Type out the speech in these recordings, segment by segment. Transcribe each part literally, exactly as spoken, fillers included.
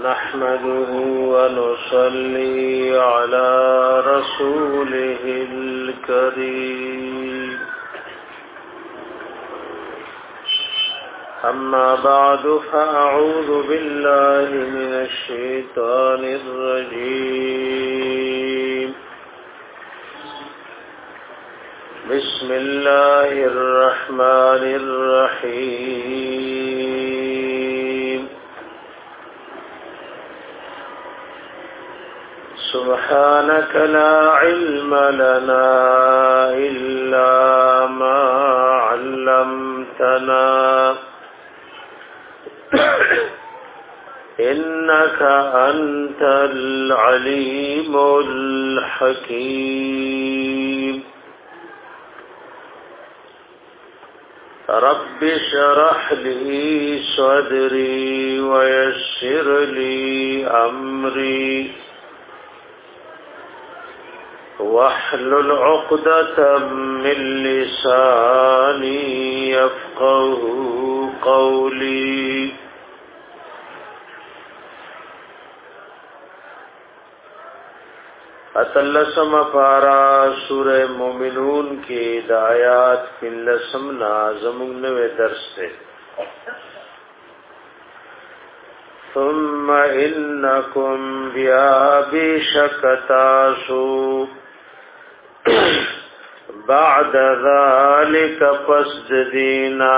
نحمده ونصلي على رسوله الكريم أما بعد فأعوذ بالله من الشيطان الرجيم بسم الله الرحمن الرحيم سبحانك لا علم لنا إلا ما علمتنا إنك أنت العليم الحكيم رب اشرح لي صدري ويسر لي أمري واحلل عقدة من لساني يفقه قولي اتلسم پارا سورہ مومنون کی دعایات فلسم نازمون نوے درس سے ثم انکم بیا بشکتاسو بعد ذلك پس دینا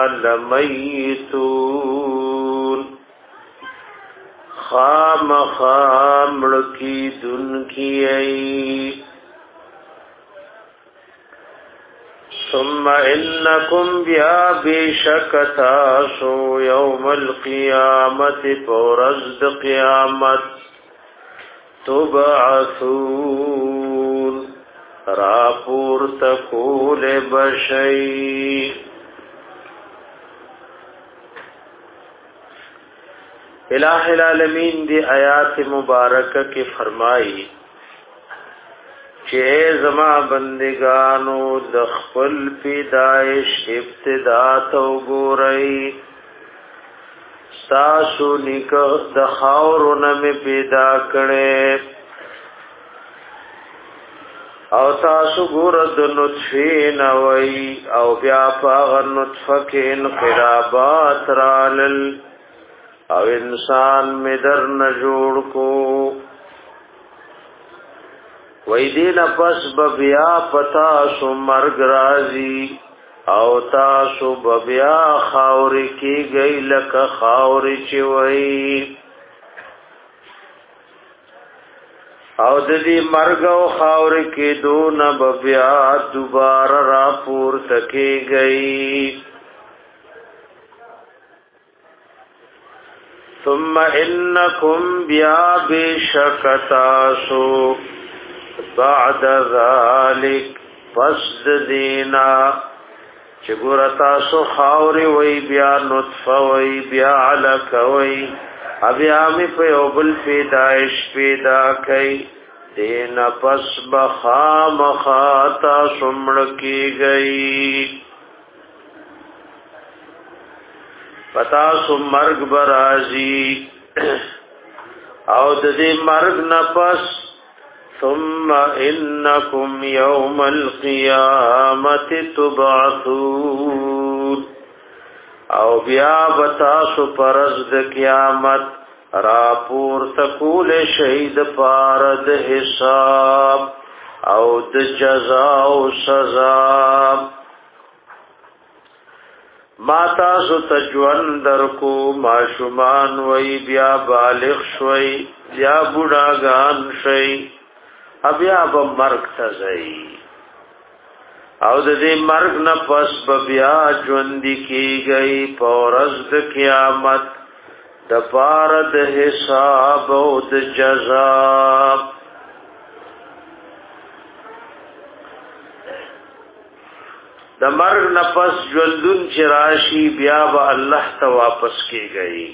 لمیتون خام خام لکی دن کی ای ثم انکم بیا بشکتاسو یوم القیامت پورزد قیامت تبعثون راپور تکول بشی الہ العالمین دی آیات مبارکہ کی فرمائی چه زما بندگانو دخل پیدائش ابتدا تو گورئی ستاسو نکه دخاورن میں پیدا کڑے او تاسو ګورد نطفین وی او بیا پاغ نطفه انقلابات رالل او انسان میں در نجوڑ کو وی دین پس ببیا پتاسو مرگ رازی او تاسو ببیا خاوری کی گئی لک خاوری چوئی او د دې مرګ او خاور کې دون بیا دوباره را پور تکي گئی ثم انکم بیا بشکتاسو بعد ذلك فسد دینا چې ګورتاسو خاور وی بیا نطفه وی بیا علق وی ابیا می په یوبل پیدائش پیدا کئ دین پس بخام خاطا سمڑ کی گئی پتا سو مرگ برازی او ددی مرگ نپس ثم انکم یوم القیامت تبعثون او بیا بتاسو پرز د قیامت راپور تکول شهید پارد حساب او د جزا او سزا ما تاسو تجوان درکو ماشومان وی بیا بالغ شوی بیا بوډاګان شوی بیا به مرګ ته ځي او د دې مرګ نه پس بیا ژوند کیږي پورز د قیامت د پار د حساب او د جزا د مرګ نه پس ژوندون چې راشي بیا به الله ته واپس کیږي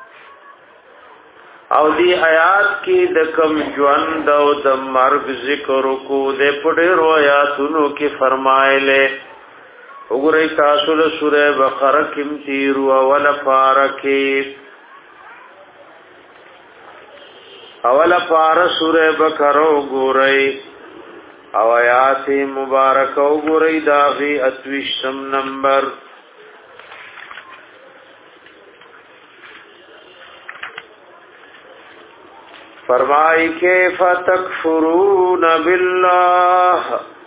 او دی آیات کی د کم ژوند او د مرګ ذکر کو د پډېرو آیاتونو کې فرمایله وګورئ تاسو له سورې بقره کې تیر او ول فارکه اوله پارا سوره بقره وګورئ او آیات مبارکه وګورئ داغي اتویشتم نمبر. فرمائی کیف تکفرون باللہ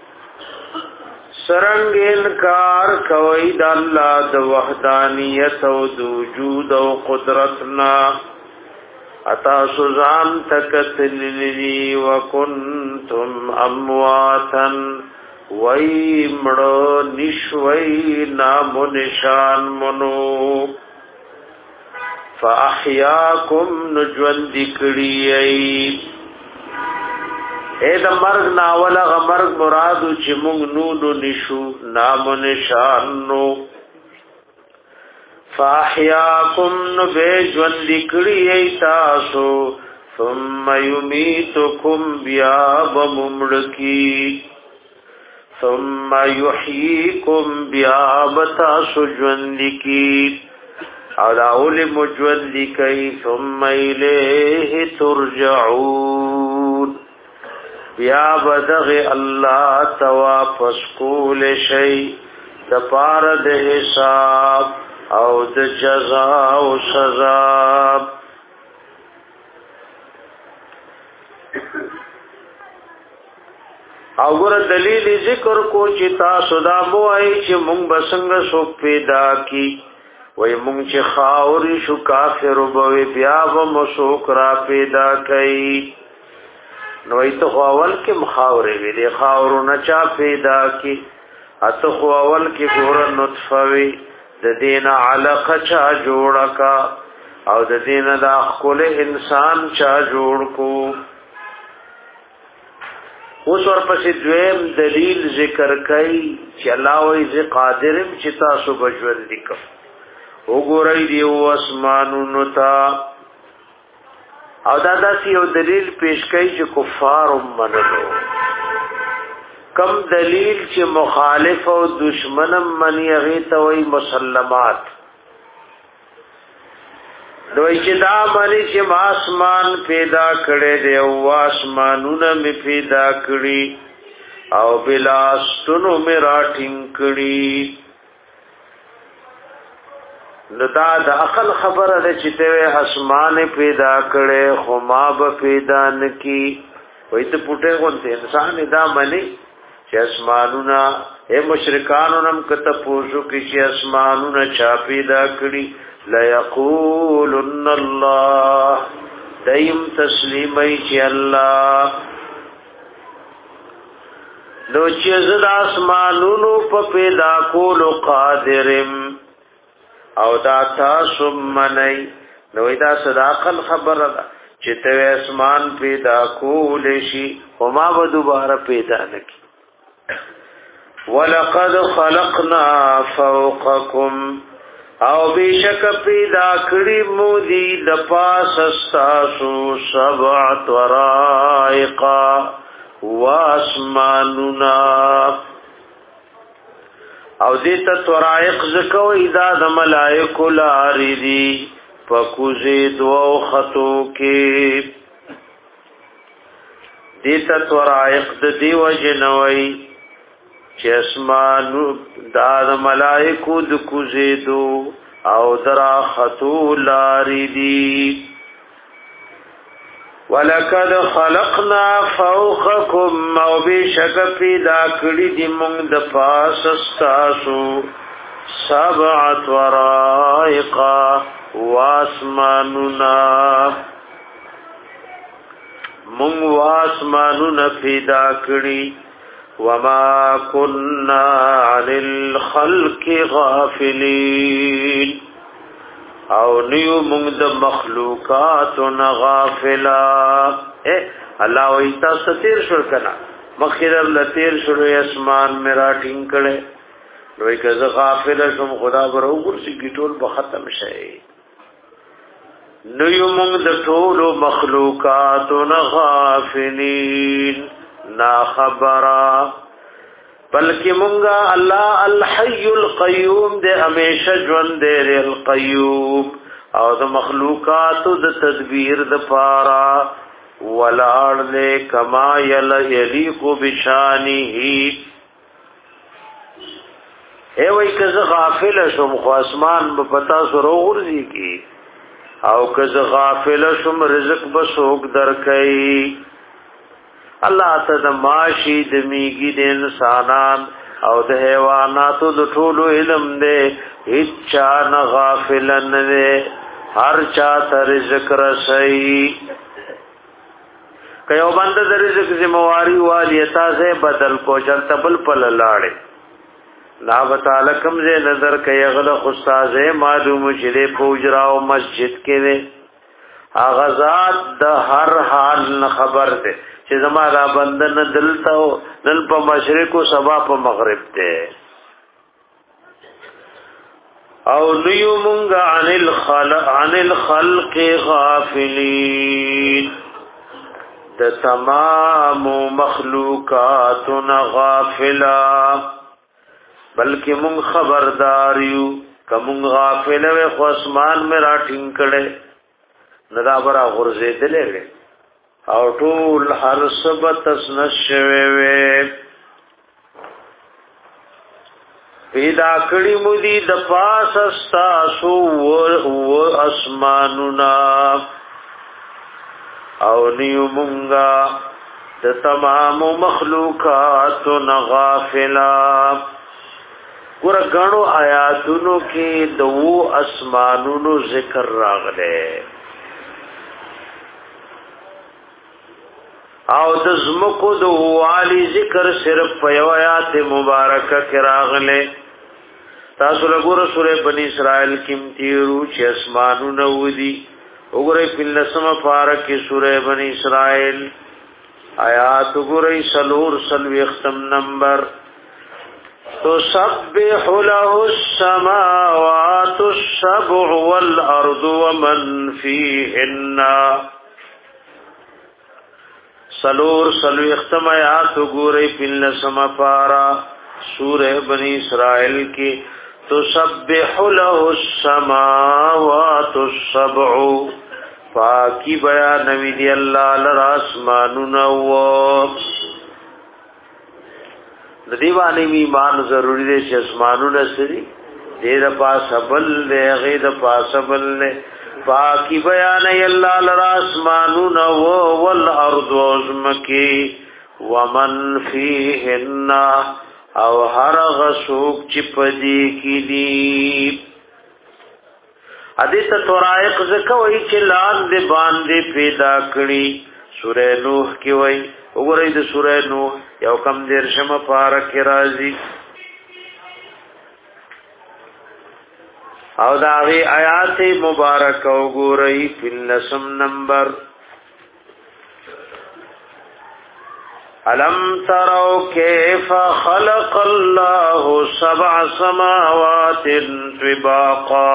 سرنگ انکار کوئی دا اللہ دا وحدانیت و دا وجود و قدرتنا اتا سزان تکتللی وکنتم امواتا وی مڑو نشوی نام و نشان منو فاحیاکم نجون دکڑی ای اے دا مرگ ناولا غا مرگ مرادو چی مونگ نونو نشو نام و نشانو فاحیاکم نبے جون دکڑی ای تاسو ثم یمیتکم بیاب ممڑکی ثم یحییکم بیاب تاسو جون دکی او دا اولی مجود لکی ثم الیه ترجعون بیا بدغ اللہ توافس کول شی دا پارد حساب او دا جزا و سزا. او گر دلیل ذکر کو چتا صدا موائی چی مونگ بسنگ سو پیدا کی وی مونږ چې خاوري شو کافر وبوي بیا به مسوک را پیدا کړي نو ایت خو اول کې مخاوري وی دي خاورو نه چا پیدا کی اته خو اول کې ګور نطفه وی د دین علقه چا جوړه کا او د دین د خپل انسان چا جوړ کو. اوس ورپسې دویم دلیل ذکر کړي چې الله وی ذی قادرم چې تاسو بجول لیکو وګورئ دیو اسمانونو تا او دا داسې یو دلیل پیش کوي چې کفار منلو کم دلیل چې مخالف او دشمن منی هغه ته وایي مسلمات دوی چې دا باندې چې آسمان پیدا کړي دی او اسمانونه می پیدا کړي او بلاستونو می راټینګ کړي نو دا د عقل خبره ده چې ته اسمان پیدا کړي خو ما به پیدا نکي وای ته پټه غونته انسان دا منی چې اسمانونه اے مشرکانو نم کته پوښو کې چې اسمانونه چا پیدا کړي لا یقولن الله دیم تسلیمای چې الله نو چې زړه اسمانونو په پیدا کولو قادرم او دا تاسو منئ نو دا صداقت خبره ده چې ته اسمان پیدا کول شي او ما به دوباره پیدا نکي. ولقد خلقنا فوقكم او بشک پیدا کړی مو دي د پاس تاسو سبع طرائق واسماننا او دیتا طرائق زکوی دا دا ملائکو لاری دی پکوزی دو خطو کی دیتا طرائق دا دیو جنوی چی اسمانو دا دا ملائکو دا کوزی دو او درا خطو لاری دی. ولقد خلقنا فوقكم او بشک پیدا کړی دی موږ د پاس استاسو سبع طرائق واسماننا موږ واسماننا پیدا کړی وما كنا عن الخلق غافلين او نیو مونږ د مخلوقات غافلا. اے الله وی تاسو تیر شو کنه مخیر لتیر شو اسمان میرا ټینګ کړي نو که زه غافل شم خدا برو ګرځي ګټول به ختم شي. نیو مونږ د ټولو مخلوقات غافلین نا خبره بلکې مونږه الله الحي القيوم دې همیشه ژوند دې القيوم او د مخلوقات د تدبیر د پارا ولاړ دې کما یل یلیق بشانه اے وای کزه غافل شوم خو اسمان په پتا سره ورځي کی او کزه غافل شوم رزق بسوک درکې الله ته د ماشي د میګي د انسانان او د حیواناتو د ټولو علم دې هیڅ چا نه غافل نه دې هر چا ته رزق رسي کيو بند د رزق ذمہواری والی تاسه بدل کو چلته بل پل لاړې لا وتعالى کم زه نظر کوي غل استاد معلوم چې په اجرا او مسجد کې وي اغزاد د هر حال خبر ده چې زما را بندن دلته دل په مشرق او سبا په مغرب ته او لیو مونږ عن الخلق عن الخلق غافلین د تمام مخلوقاتنا غافلا بلکې مونږ خبردار یو کوم غافل و خو اسمان مې راټینګ کړي ندا برا غرزه دلې او ټول هر سبت نشوي وي پیدا کړي مودي د پاس استاسو و اسماننا او نیو مونږه د تمام مخلوقات غافلا ګور غنو آیاتونو کې د وو اسمانونو ذکر راغله او د زمکو د والی ذکر صرف په یو آیات مبارکه کې راغله تاسو وګورئ سورې بنی اسرائیل کې تیرو چې اسمانونو ودي وګورئ په لسمه پارکه سورې بنی اسرائیل آیات وګورئ سلور سلوي ختم نمبر تسبح له السماوات السبع والارض ومن فيهن سلور سلوی ختم آیات گورے پلن سما پارا سورہ بنی اسرائیل کی تسبح له السماوات السبع پاکی بیان نوی دی اللہ لراسمانونا و دیوانی ایمان ضروری دے چھ اسمانونا سری دید پاسبل دے غید پاسبل دے پاکی بیان اللہ لراسمانون و والارض وزمکی ومن فیهن او هر غسوک چپدی کی دی حدیث طرائق زکوئی چلان دے باندے پیدا کری سورہ نوح کی وئی اگرئی دے سورہ نوح یو کم دیر شم پارک رازی او داغی آیات مبارک او گورئی فی النسم نمبر علم ترو کیف خلق اللہ سبع سماوات طباقا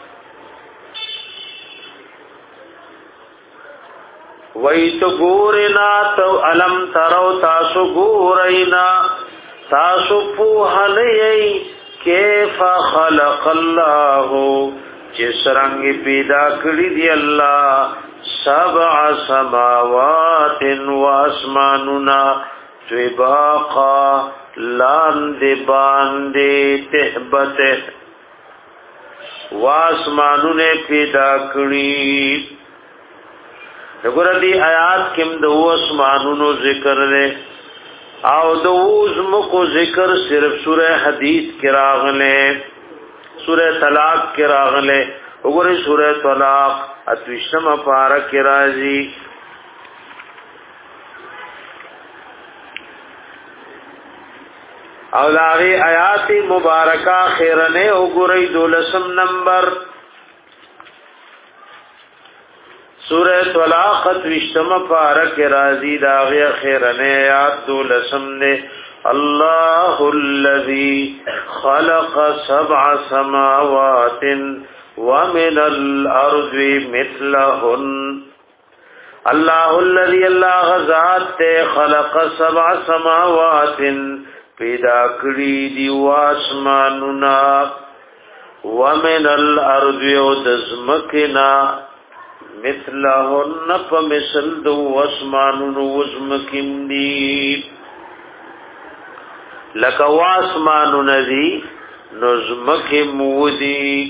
ویت گورنا تو علم ترو تاسو گورئینا تاسو پوہنئی کیف خلق اللہ جس رنگ پیدا کری دی اللہ سبع سماوات و اسماننا طباقا لاند باندے تہبت و اسماننے پیدا کری نگر دی آیات کم دو اسمانونو ذکر لے او دوز مکو ذکر صرف سورہ حدید کی راغلے سورہ طلاق کی راغلے اگرے سورہ طلاق اتوشتم پارک کی رازی او لاغی آیات مبارکہ خیرنے اگرے دولسم نمبر سورہ طلاق اتوشتم پارک رازی داغی خیرنے آیات دولسم نے اللہ الذی خلق سبع سماوات ومن الارض مثلہن اللہ الذی اللہ غزات تے خلق سبع سماوات پیدا کری دی واسماننا ومن الارض ودزمکنا مثلهن فمثل دو اسمانون وزمکم دی لکو اسمانون دی نزمکم ودی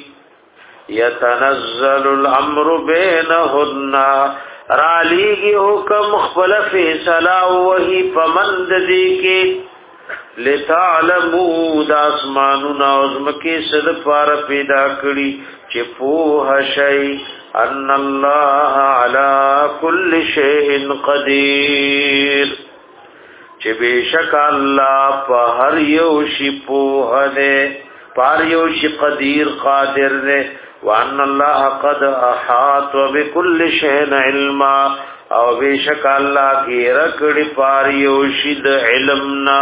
یتنزل الامر بینهن رالیگی حکم خفل فیصلہ وحی پمند دی کے لتعلمو دا اسمانونا عظمکی صد پار پیدا کری چی پوہ شئی ان اللہ علا کل شیئن قدیر چی بیشک اللہ پا ہر یوشی پوہ دے پار یوشی قدیر قادر دے وان اللہ قد احاط بكل شيء علما او بیشک اللہ کی رکڑی پاری وشد علمنا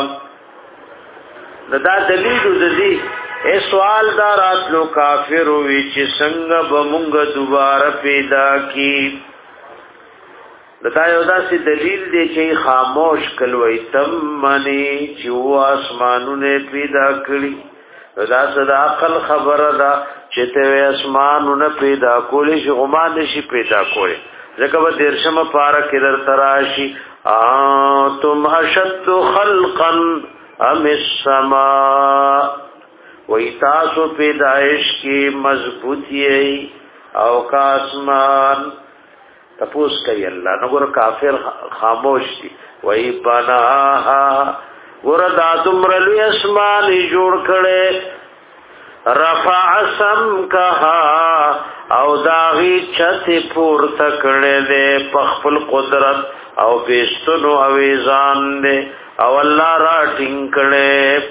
دا دلیل دلی اے سوال دا راتلو کافر وی چې څنګه بمونږ دوباره پیدا کی دا یو داسې دلیل دی چې خاموش کلوي تم منی چې و اسمانونه پیدا کړی دا صدا عقل خبره ده چې ته اسمانونه پیدا کولی شي غمان شي پیدا کولی ځکه به درشم پارا کې در تراشي انتم اشد خلقا ام السماء وی تاسو پیدائش کی مضبوطی او کا اسمان تپوس کوي الله نګور کافر خاموش دي وی بناها وردا تمرلو اسمان جوړ کړي رفع سمکها او داغی چت پور تکړه دے پخپل قدرت او بیستنو اویزان دے او اللہ را ٹنکڑے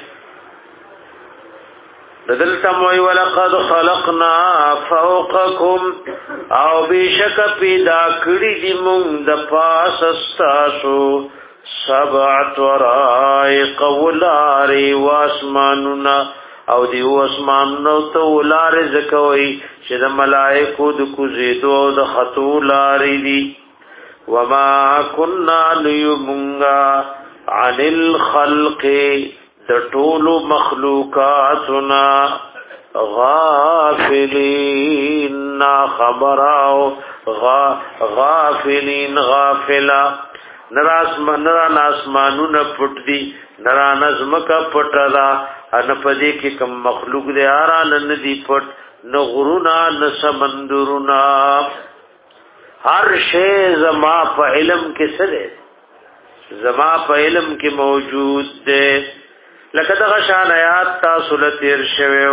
دلتا موی ولقد خلقنا فوقکم او بیشک پیدا کړي دی مونږ د پاس استاسو سبعت ورائق ولاری واسماننا او دی اسمان نو تو لار زکوي چې د ملائکو د کوزیدو د خطو لارې دي وما كنا ليمغا عن الخلق د ټول مخلوقاتنا غافلین خبراو غافلین غافلا نراس منرا ناسمانون پټ دی نرا نظمک پټلا ان پدې کې کوم مخلوق دې آران نه دی پټ نه غرونا نه سمندرنا هر شی زما په علم کې سره زما په علم کې موجود دی لکه دغه شان آیات تاسو له تیر شویو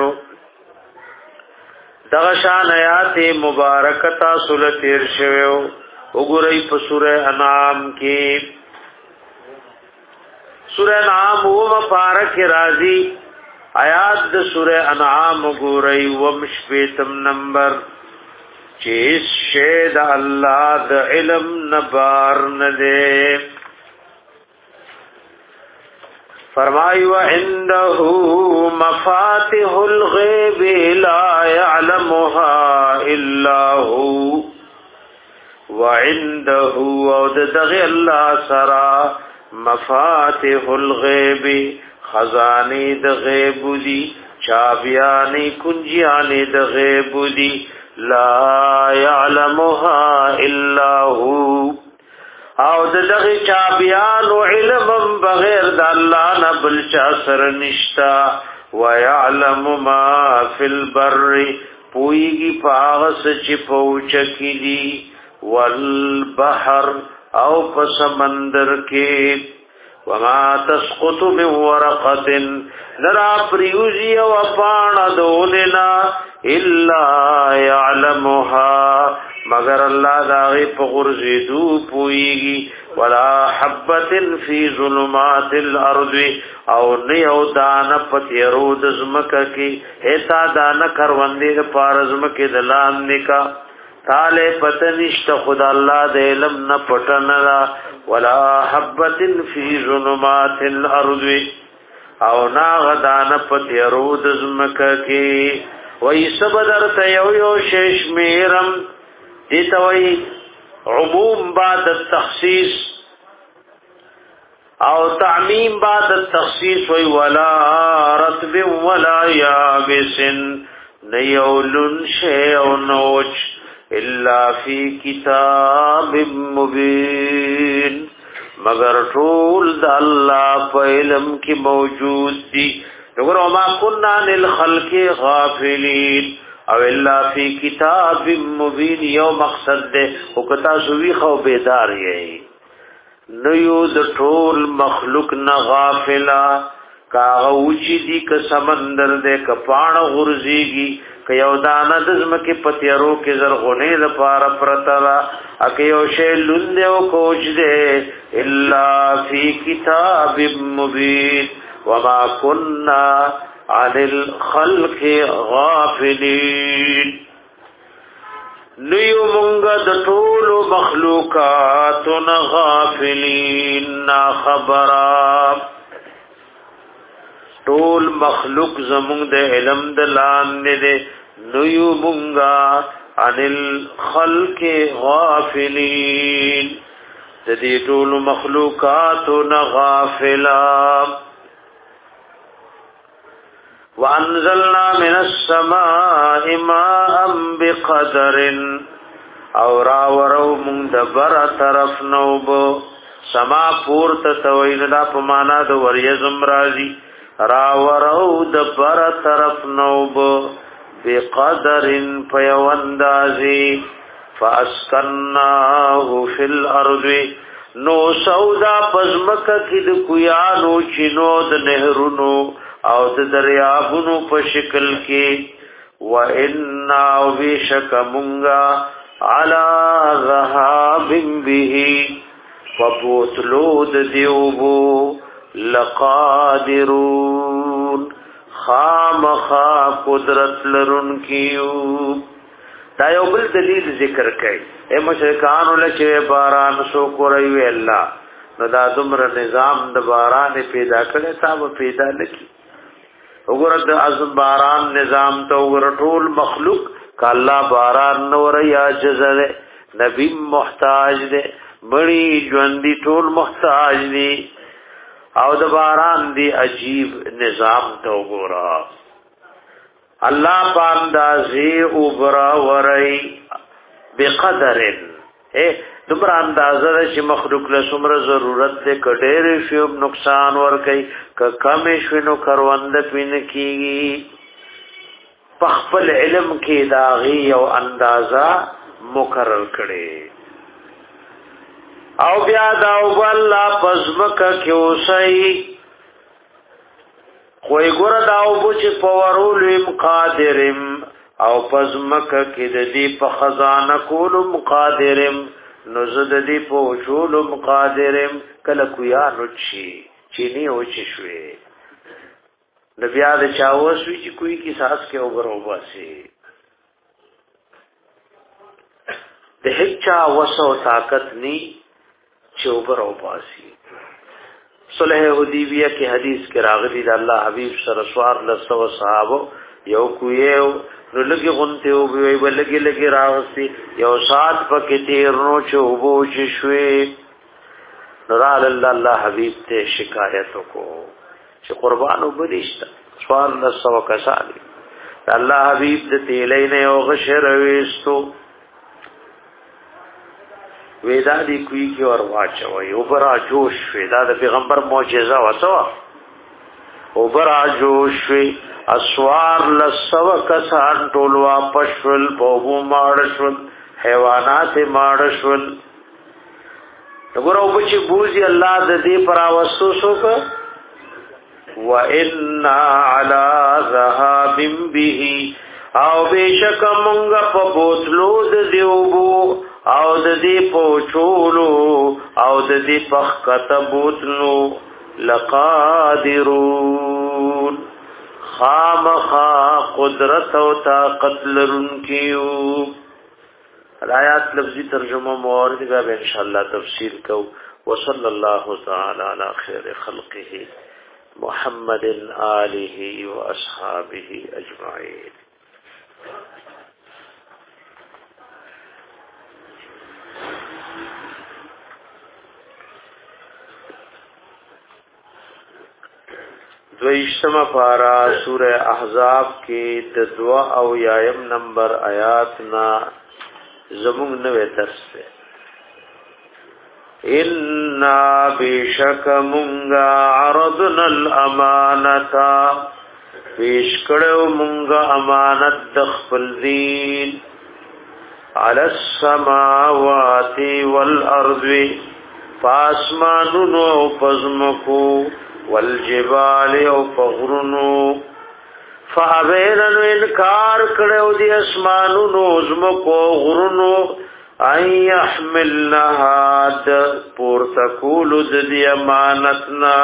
دغه شان آیات مبارک تاسو له تیر شویو وګورئ په سوره انعام کې سوره انعام و مبارک راضی آیات د سوره انعام وګورئ ومشپیتم نمبر چیز شید اللہ د علم نبار ندے فرمائی وعنده مفاتح الغیب لا يعلمها الا هو وعنده ودغ اللہ سرا مفاتح الغیب خزانی د غیب دی چابیانی کنجیانی د غیب دی لا يعلمها الا هو او دغه چابیان علم بغیر د الله نه بل چا سره نشتا ويعلم ما في البر پویږي پاغس چې پوچ کړي والبحر او په سمندر کې وما تسقط من ورقه نرا پریوزی او پانا دولنا الا يعلمها مگر الله داغی په غرزیدو پویږي ولا حبه فی ظلمات الارض او نیو دان پتیرو د زمکه کی ایسا دان کروندې پارزمکه دلان نکا تاله پتنشت خدا الله د علم نه پټنلا ولا حبه فی ظلمات الارض او ناغدان پتیرو د زمکه کی وای سبدر ته یو یو شش میرم دیتا وی عموم بعد التخصیص او تعمیم بعد التخصیص وی ولا رطب ولا یابس نیولن شیع نوچ الا فی کتاب مبین مگر ټول د الله په علم کې موجود دي. وګوره ما كنا للخلق غافلین او الا فی کتاب مبین یو مقصد ده او کتا سوی خو بیدار یې نو یو د ټول مخلوق نه غافلا کاغه وچی دی که سمندر دے که پان غرزیگی که یو دانا دزم کی پتیارو کی زرغنی دپارا پرترا اکی یو شی لندے و کوچ دے اللہ فی کتاب مبین وما کننا عن الخلق غافلین نیو منگا دطول مخلوقاتنا غافلین نا خبراب ټول مخلوق زمون د علم د لاندې ده نو مونږه عن الخلق غافلین د دې ټول مخلوقات نه غافلا. وانزلنا من السماء ماء بقدر او را ورو مونږ د بر طرف نوب سما پورته تویل دا په معنا د وریزم راځي راورو د بر طرف نوب بقدر فیواندازی فاسکناه فی الارض نو سودا پزمک کد کویانو چینو د نهرونو او د دریابونو په شکل کې و انا وشک منغا علی ذهاب به فبوتلو د دیوبو لقادرون خامخا قدرت لرن کیو. دا یو بل دلیل ذکر کړي اے مشرکان ولچ باران سو کوي وی الله نو دا دمر نظام د باران پیدا کړي تا پیدا لکی وګوره د از باران نظام ته وګوره ټول مخلوق ک الله باران نور یا جزره نبی محتاج دے مړی ژوندۍ ټول محتاج دي او د باران دی عجیب نظام تو گورا اللہ پاندازی اوبرا ورائی بقدرن اے دمرا اندازه چې مخلوق له څومره ضرورت ده کډېر شي نقصان ور کوي ک کم شي نو کروند پین کیږي په خپل علم کې داغي او اندازا مقرر کړي او بیا دا والله پزمک کیوسای خوې ګور دا او بچ پورول مقادرم او پزمک کې د دې په خزانه کول مقادرم نو زد دې په شول مقادرم کله کویا نوچی چینی او چی شوي د بیا د چاوس وی چې کوئی کی ساس کې وګرو باسي د هچا وسو طاقت ني چوبر او پاسی. صلح حدیبیہ کی حدیث کے راغلی دا اللہ حبیب سر سوار لسو صحابو یو کویو نو لگی غنتے ہو بیوی با لگی لگی راغستی یو سات پکی تیرنو چوبو چشوی نرال اللہ اللہ حبیب تے شکایتو کو چه قربانو بدیشتا سوار لسو کسانی دا اللہ حبیب تے تیلین یو غشر ویستو ویدا دی کوئی کی اور واچوي او برا جوش ویدا د پیغمبر معجزه وسوا او برا جوش وی اسوار لسو کسان ټول واپسول په ماړشول حیوانات ماړشول وګورو بچ بوزي الله د دې پر اوسوسو ک و ان علی ذهاب به او بشک مونږ په بوتلو د دیوبو او د دې پوچولو او د دې پخ کتبوتلو لقادرون خامخا قدرت او طاقت لرونکیو. آیات لفظی ترجمه موارد کا ان شاء الله تفسیر کو وصلی الله تعالی علی خیر خلقه محمد آله و اصحابه اجمعین. دویشتم پارا سورہ احزاب کی دعا او یایم نمبر آیات نا زمون نوې درس ده ان بشک مونږه عرضنا الامانتا پیش کړو مونږه امانت د خپل دین علی السماوات والارض فاسمانونو او پزمکو والجبال او پغرونو فابین انکار کړو دی اسمانونو زمکو غرونو ای يحملنها پورتکول د دی امانتنا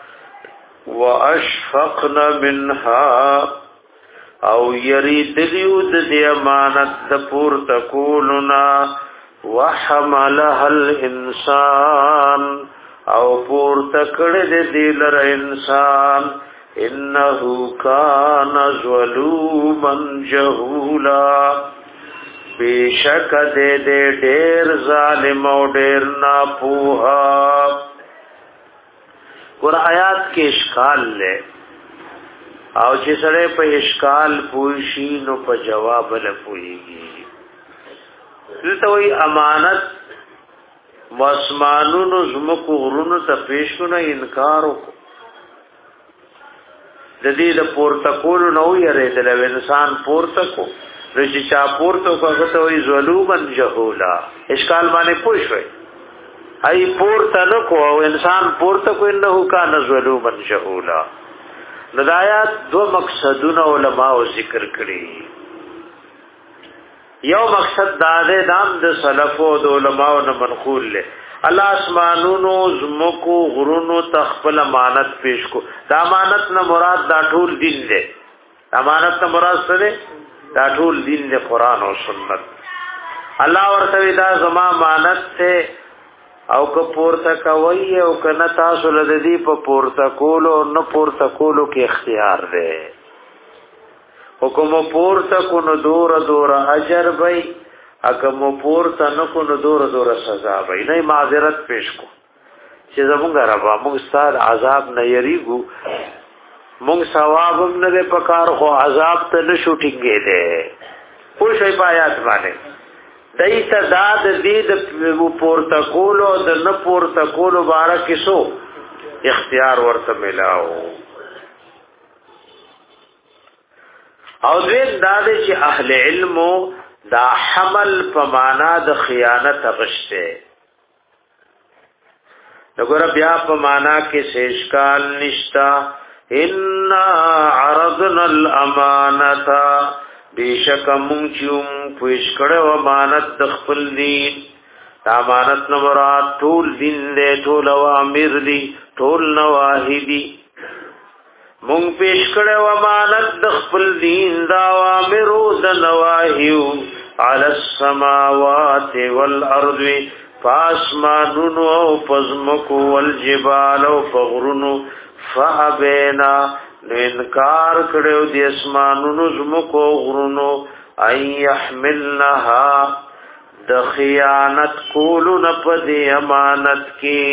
واشفقنا منها او یرید دیو د دی امانت د پورتکولنا وحملها الانسان او پورتکړه د دی لر انسان انه کان ظلوما جهولا بیشک دے دے ډیر ظالم او ډیر ناپوها ور آیات کې اشکال لے او چې سره په اشکال پوښی نو په جواب نه پويږي دلته وی امانت واسمانونو زمکو غرونو ته پیښونه انکار وکړو د دې د پورتکول نو یې د انسان پورتکو رچی چا پورتو هغه ته وی ظلومن جهولا اشکال باندې پوښوي ای پورته نو کو او انسان پورته کو انه کان ظلومن جهولا لدایات دو مقصدونه علماء ذکر کړي یو مقصد دا ده دام د سلف او د علماء نه منقول له الله اسمانونو زمکو غرونو تخپل امانت پیش کو دا امانت نه مراد دا ټول دین دی امانت نه مراد څه دی دا ټول دین دی قران او سنت الله ورته دا زما امانت ته او که پورته کوي او کنه تاسو لدی په پورته کولو نه پورته کولو کې اختیار دی حکم پورته کو نو دور دور اجر وای اګم پورته نو کو نو دور دور سزا وای نه معذرت پیش کو چې زمونږ ربا موږ ستاد عذاب نه یریګو موږ ثواب هم نه پکار خو عذاب ته نه شوټینګې ده خو شي پایات باندې دایته داد دې د پورته کولو د نه پورته کولو بارے کې سو اختیار ورته ملاو او دې داد چې اهل علم دا حمل په معنا د خیانت غشته دغه بیا په معنا کې سیشکال نشتا ان عرضنا الامانه بیشک مونچوم پوش کړه امانت د خپل دین امانت نو مراد ټول دین دې ټول اوامر دي ټول نواهی دي مونږ پیش کړه امانت د خپل دین دا اوامر او د نواهی علی السماوات والارض فاسمانونو او پزمکو والجبال او فغرونو فابینا انکار کړو د اسمانونو زمکو غرونو ای يحملنها د خیانت کولو نه پدې امانت کې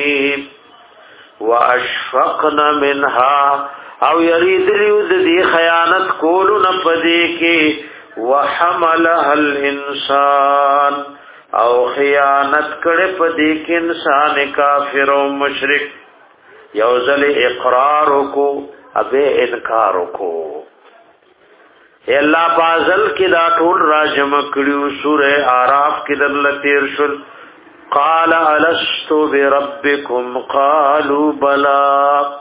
واشفقنا منها او یرید لیو د دې خیانت کولو نه پدې کې وحملها الانسان او خیانت کړه پدې کې انسان کافر او مشرک یو ځل اقرار کو ابه انکار کو اے الله پازل کې دا ټول راجم کړیو سوره আরাف کې دل تیر شل قال الست بربكم قالوا بلى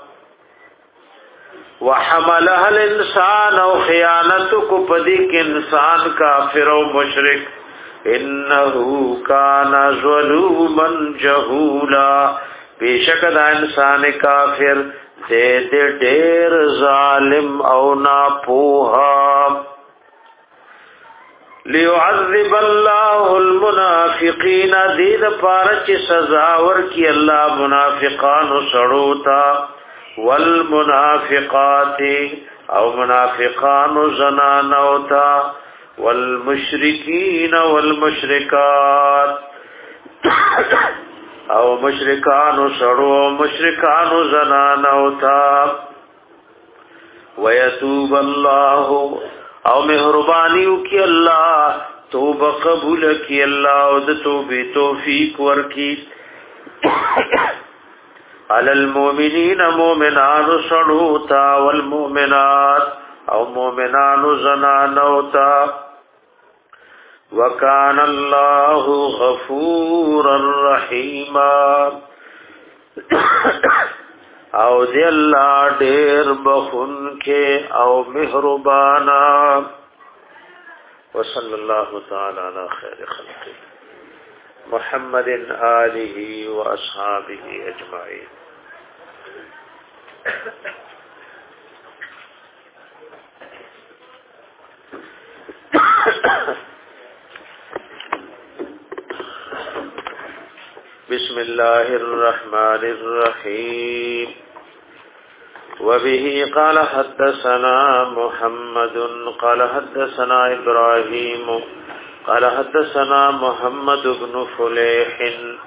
وحملها الانسان او خیانت کو پدې کې انسان کافر او مشرک انه کان ظلوما جهولا بیشک دا انسان کافر دے دے ډیر ظالم او ناپوها ليعذب الله المنافقين دید پارچ سزا ورکی الله منافقان سړوتا والمنافقات او منافقان زنانوتا والمشرکین والمشرکات او مشرکانو سړو مشرکانو زنانو تا ويتوب الله او مهربانیو کی الله توبه قبول کی الله او د توبې توفیق ورکی علی المؤمنین مؤمنان سړو تا والمؤمنات او مؤمنان زنانو تا وکان الله غفورا رحیما او دی الله ډیر بخون کې او مهربانا وصلی الله تعالی علی خیر خلقه محمد آله و اصحابه اجمعین بسم الله الرحمن الرحيم وبه قال حدثنا محمد قال حدثنا إبراهيم قال حدثنا محمد بن فليح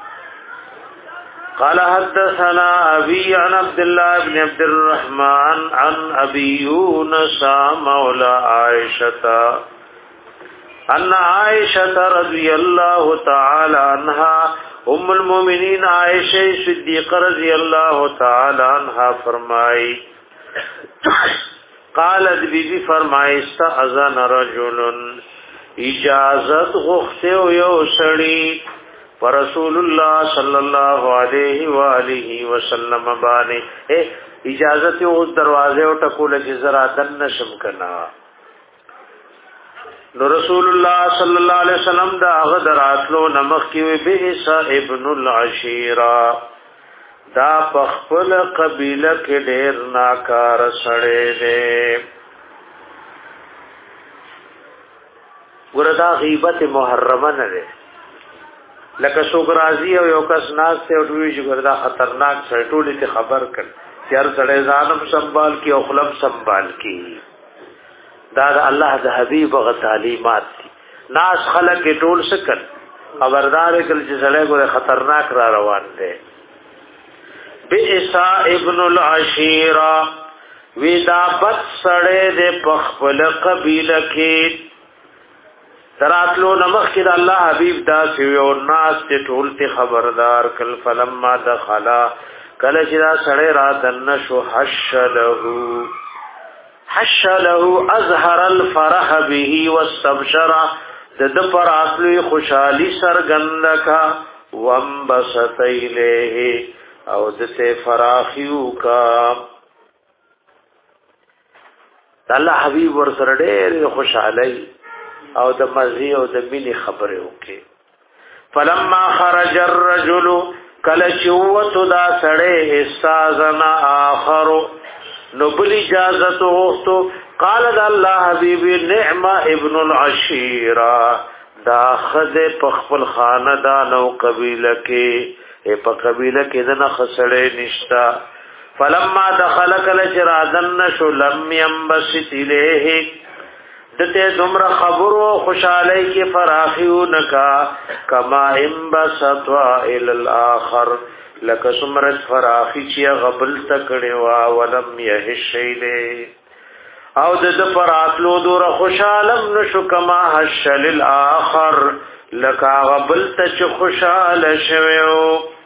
قال حدثنا أبي عن عبد الله بن عبد الرحمن عن أبي يونس مولى عائشة أن عائشة رضي الله تعالى عنها ام المؤمنین عائشہ صدیقہ رضی اللہ تعالی عنہا فرمائی قالت بی بی فرمائی استاذن رجل اجازت غخته یو سړی پر رسول الله صلی الله علیه و آله وسلم باندې اجازت او دروازه او ټکول چې زرا دن شم کنا نو رسول الله صلی الله علیه وسلم دا هغه دراتلو نمخ کی وی به ابن العشیرہ دا پخپل قبیله کې ډیر ناکار سړی دی وردا غیبت محرمه نه ده لکه سوګرازی او یو کس ناس ته وی چې وردا خطرناک سړی ټولې ته خبر کړ چې هر سړی ځانم سنبال کی او خپل سنبال کی دا د الله د حبیب غ تعلیمات دي ناس خلق ټول سکن خبردار کل چې سړی ګوره خطرناک را روان دی بئسا ابن العشیرہ ودا بد سړی د پخپل قبیله کې تراتلو نمخ کې د الله حبیب دا سی او ناس ته ټول ته خبردار کل فلما دخلا کله چې دا سړی را دنه شو حشله حش له اظهر الفرح به واستبشر د پر اصلي خوشحالي سرګندکا وانبسط الیه او دته فراخیو کا الله حبیب ور سره ډېر خوشحالي او د مزي او د ملي خبره وکي فلما خرج الرجل کله چوت دا سړی استاذن اخر نو بل اجازت وغوښتو قال الله حبیب نعم ابن العشیرہ دا خد په خپل خاندان او قبیله کې په قبیله کې دنه خسړې نشتا فلما دخل کل چرادن شو لم ينبسط الیه دته دومره خبرو خوشاله کې فراخیو نکا کما انبسط الى الاخر لکه سمرت فراخی چې غبل تکړه وا ولم یهشیله او د پراتلو دور خوشالم نشو کما حشل الاخر لکه غبل ته خوشاله شویو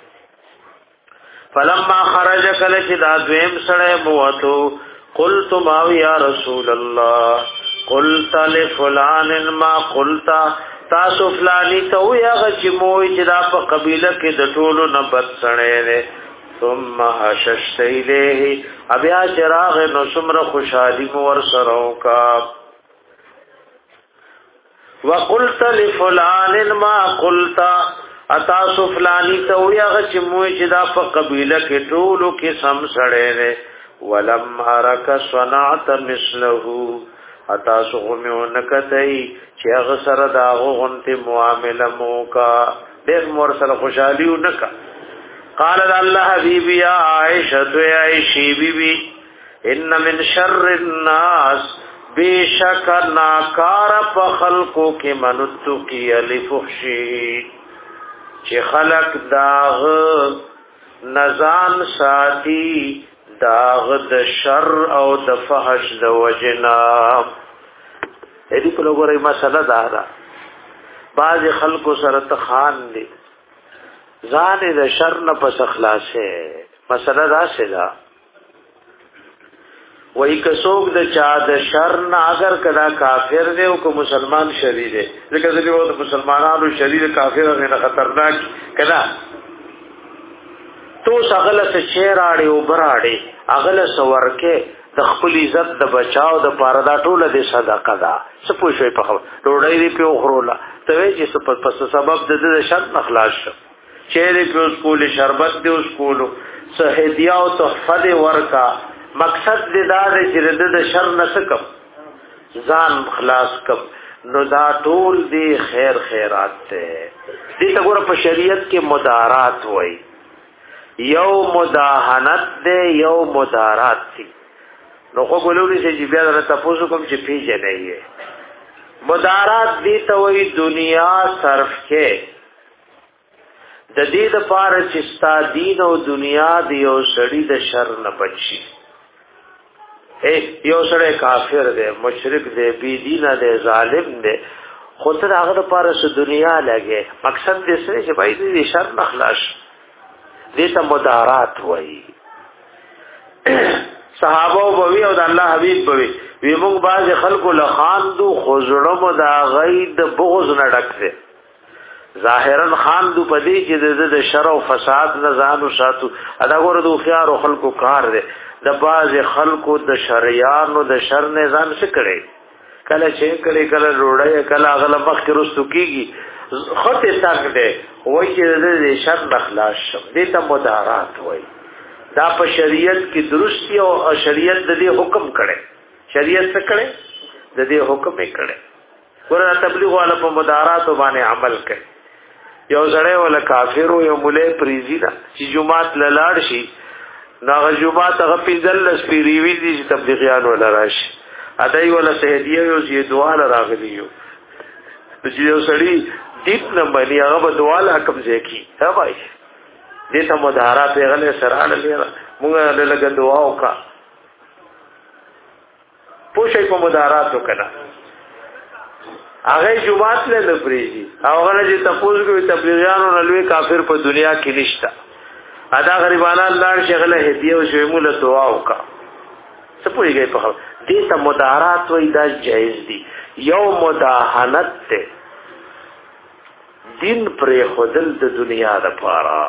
فلما خرج کله چې دا دویم سره موتو قلت ما یا رسول الله قلت لفلان ما قلت تاسو فلانی ته وی هغه چې موي چې دا په قبیله کې د ټولو نه بد سړی دی ثم حششت الیه بیا چراغ نو څومره خوشحالي مو ور سره وکا وقلت لفلان ما قلت اتاسو فلانی ته وی هغه چې موي چې دا په قبیله کې ټولو کې سم سړی دی ولم ارک صنعت مثله اتاسو غمیون کتای چې هغه سره دا غونته معامله موکا دې مور سره خوشحالي ونکا قال الله حبيبي يا عائشه يا عائشي بيبي ان من شر الناس بیشک ناکار په خلقو کې منتو کې الفحشی چې خلق داغ نزان ساتي داغ د شر او د فحش د وجنا دې په لګورې مسله دا ده بعض خلکو سره ته خان دي ځان د شر نه پس خلاصه مسله دا سلا وای کڅوګ د چا د شر نه اگر کدا کافر دی او کو مسلمان شری دی ځکه چې وو د مسلمانانو شری کافر نه خطرناک کدا تو سغله څه چیراړي او براړي اغله سورکه د خپل عزت د بچاو د پاره دا ټوله د صدقه ده څه پوښوي په خبر ډوړی دی په خروله ته چې څه پس سبب د دې شر نخلاص شو چیرې په سکول شربت دی سکول څه هدیه او تحفه دی ورکا مقصد دې دا دی چې د شر نسکم ځان خلاص کم نو دا ټول دی خیر خیرات ته دې ته په شریعت کې مدارات وای یو مداهنت دی یو مدارات دی نو خو ګلوري چې بیا درته تاسو کوم چې پیژنې یې مدارات دي ته وی دنیا صرف کې د دې د پاره چې ستا دین او دنیا دی او سړی د شر نه بچي اے یو سړی کافر دی مشرک دی بی دین دی ظالم دی خو ته هغه د پاره س دنیا لګي مقصد دې سره چې بای دې شر نه خلاص دې ته مدارات وایي صحابه بوي او د الله حبيب بوي وی موږ باز خلکو له خاندو خزړم دا غید بغض نه ډکته ظاهرا خاندو پدې چې د شر او فساد نه ځانو ساتو ادا ګور د خيار او خلکو کار دي د باز خلکو د شریانو د شر نه ځان څخه کړي کله چې کله کله روړې کله غل مخ کې رستو کیږي خطه تاک دي وای چې د شر نخلاص شم دې ته مدارات وای دا په شریعت کې درستی او شریعت د دې حکم کړي شریعت څه کړي د دې حکم یې کړي ورته تبلیغ والا په مدارات باندې عمل کوي یو ځړې ولا کافر او یو مولای پریزیدا چې جمعات لاړ شي ناغه جمعات هغه پیدل سپیریوی دي چې تبلیغیان ولا راشي ادای ولا سهدیه یو چې دعا راغلی یو چې یو سړی دې نه باندې هغه دعا لا حکم ځکي ها بھائی دې ته مدارات غلې سره لري موږ له لګ دعا وکا پوښي په مدارات وکړه هغه جمعات له لپریږي هغه چې تفوز کوي تبلیغیانو نه لوی کافر په دنیا کې نشتا ادا غریبانه الله شغله هدیه او شیمول دعا وکا څه پوریږي په دې ته مدارات وای دا جایز دي یو مداهنت ته دین پر خودل د دنیا د پاره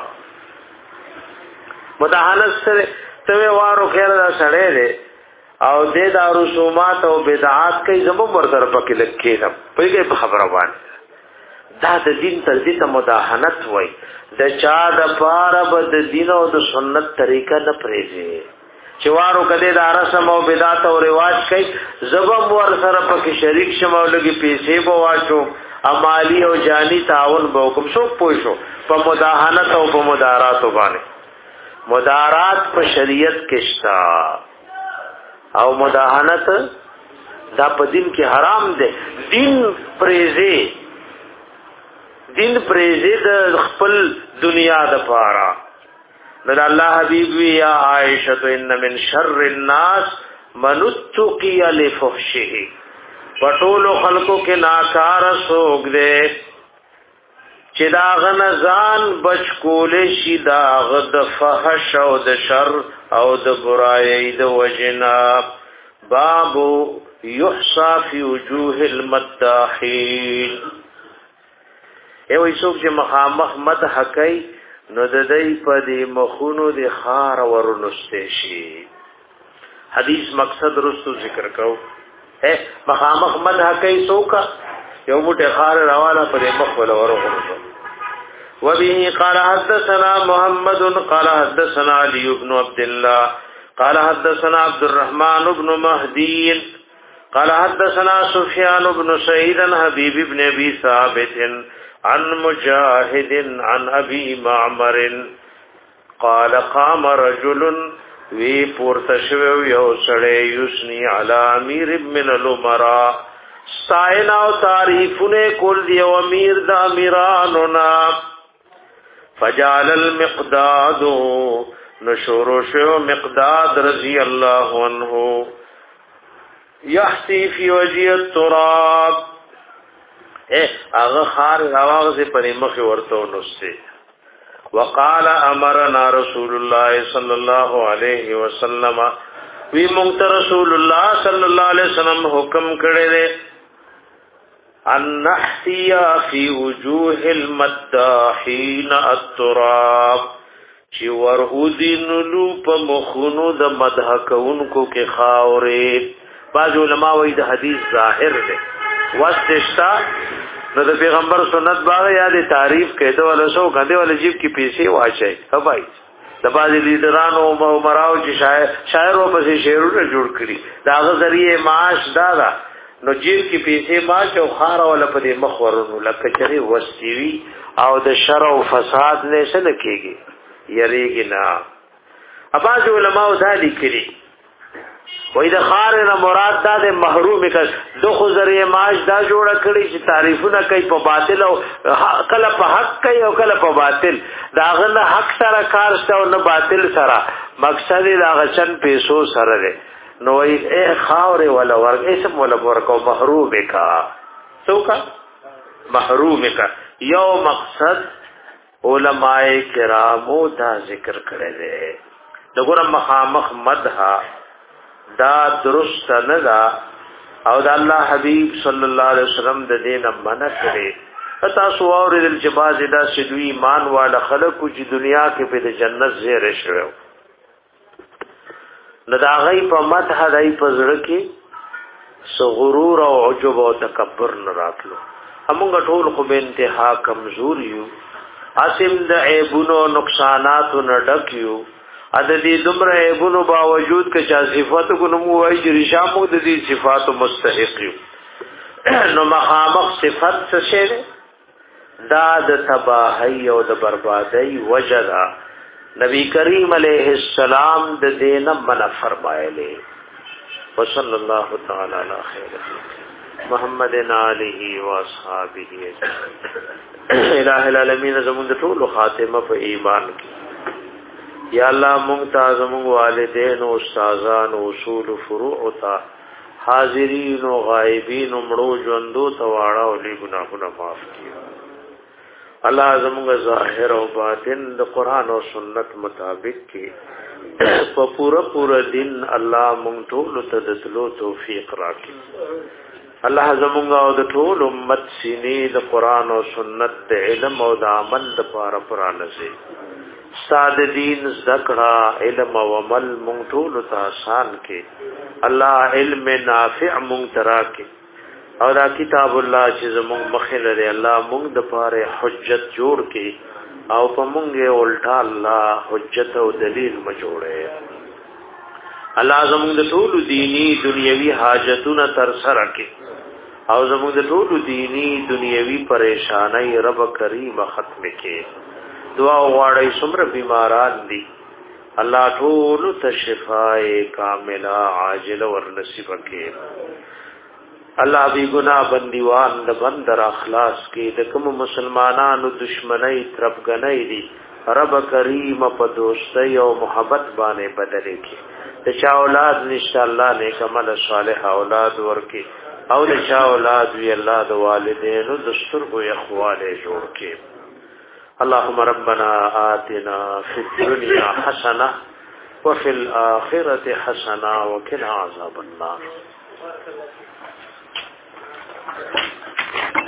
مداهنت سره ته وارو خیر دا سړی دی او دې دا رسومات او بدعات کوي زمو ورته پکې لکېنم په دې خبره باندې دا د دین تر دې ته مداهنت وای د چا د پاره بد دین او د سنت طریقه نه پریږي چې وارو کده د رسم او بدعت او رواج کوي زبم ور سره پکې شریک شمو لګي پیسې بو واچو امالی او جانی تعاون به کوم څوک پوښو په مداهنت او په مدارات باندې مدارات په شریعت کې شتا او مداهنت دا په دین کې حرام ده دین پریزه دین پریزه د خپل دنیا د پاره د الله حبیب وی یا عائشہ ان من شر الناس من اتقی لفحشه پټول خلقو کې ناکار سوګ دے چې دا غنزان بچ کول شي دا غد فحش او د شر او د برایي د وجنا باب يحصى في وجوه المداحين ایو ایسوک چې مخامخ مدح کوي نو د دې په دې مخونو د خار ورنسته شي حدیث مقصد رسو ذکر کو ہے مخامخ مدح کوي سوکا یو موټه خار روانه په مخ ولا ورغلو وبه قال حدثنا محمد قال حدثنا علي بن عبد الله قال حدثنا عبد الرحمن بن مهدي قال حدثنا سفيان بن سعيد عن حبيب بن ابي ثابت عن مجاهد عن ابي معمر قال قام رجل وی پورتشو یو سړی یسنی علی امیر من الامراء ساینا او تعریفونه کول دی امیر د امیرانونا فجعل المقداد نشور شو مقداد رضی الله عنه یحسی فی وجه التراب اے هغه خار هواغه سے پرې مخ ورته ونسته. وقال امرنا رسول الله صلی الله علیه وسلم وی مونږ رسول الله صلی الله علیه وسلم حکم کړی دی ان نحیا فی وجوه المداحین التراب چې ورودینلو په مخونو د مدح کوونکو کې خاورې. بعض علما وایي د حدیث ظاهر دی واستشتا نو د پیغمبر سنت باغ یاد تعریف کېده ولا سو غندې ولا جیب کې پیسې واچي هبای د بعض لیډرانو او مراو چې شاعر شاعرو په شعرونه جوړ کړي دا غزریه معاش دادا نو جیب کې پیسې معاش او خار ولا په دې مخ ورونو لکه چې وستوي او د شر او فساد نه څه کېږي یریږي نه. اباظ علماء ذالک کړي وای د خار نه مراد دا د محروم کړه د خو ذریعہ معاش دا جوړه کړی چې تعریفونه کوي په باطل او کله په حق کوي او کله په باطل دا غل حق سره کار شته او نه باطل سره مقصد دا غچن پیسو سره ده نو ای خاور ولا ورګ اسم ولا ورکو محروم کا څوکا محروم کا یو مقصد علماء کرامو دا ذکر کړی دی دغه مخامخ مدح دا درست نه دا او دا الله حبیب صلی الله علیه وسلم د دین منع کړي. تاسو اوریدل چې باز دا سدوی ایمان والا خلقو چې دنیا کې په جنت زیره شوو نه دا غي په مدح دای په زړه کې غرور او عجب او تکبر نه راتلو. همغه ټول خو به انتها کمزور یو اسیم د عیبونو نقصانات نه ډک یو ا د دې دومره عیبونو باوجود که چا صفات کو نو وایي چې رشامو د دې صفات مستحق یو نو مخامخ صفات څه شه دا د تباہی او د بربادی وجدا نبی کریم علیہ السلام د دین منع فرمایلی. وصلی الله تعالی علی خیر محمد علیه و اصحابہ الہ العالمین زمون د ټول خاتمه په ایمان کې. یا الله ممتاز مون والدین او استادان او اصول فروع تا حاضرین او غایبین مړو ژوندو تواړه او لی ګناهونه معاف کړي. الله زموږ ظاهر او باطن د قران او سنت مطابق کې په پورا پورا دین الله مونږ ټول ته د تلو توفیق راکړي. الله زموږ او د ټول امت سینې د قران او سنت د علم او د عمل لپاره پرانه شي. ساد دین ذکر علم او عمل مونږ ټول ته آسان کې. الله علم نافع مونږ ترا کې او دا کتاب الله چې زموږ مخه لري الله مونږ د پاره حجت جوړ کې او په مونږه الټا الله حجت او دلیل ما جوړه. الله زموږ د ټول دینی دنیوي حاجتونه تر سره کې او زموږ د ټول دینی دنیوي پریشانای رب کریم ختم کې. دعا غواړی څومره بیماران دي الله ټول ته شفای کامله عاجله ور نصیب کړي. الله بی گناہ بندیوان د بندر اخلاص کې د کوم مسلمانانو دشمنی طرفګنۍ دي رب کریم په دوستۍ او محبت باندې بدل کړي. د چا اولاد نشه الله نیک عمل صالح اولاد ورکړي او د چا اولاد وی الله د والدینو د سترګو اخواله جوړ کړي. اللهم ربنا آتنا في الدنيا حسنة وفي الآخرة حسنة وقنا عذاب النار.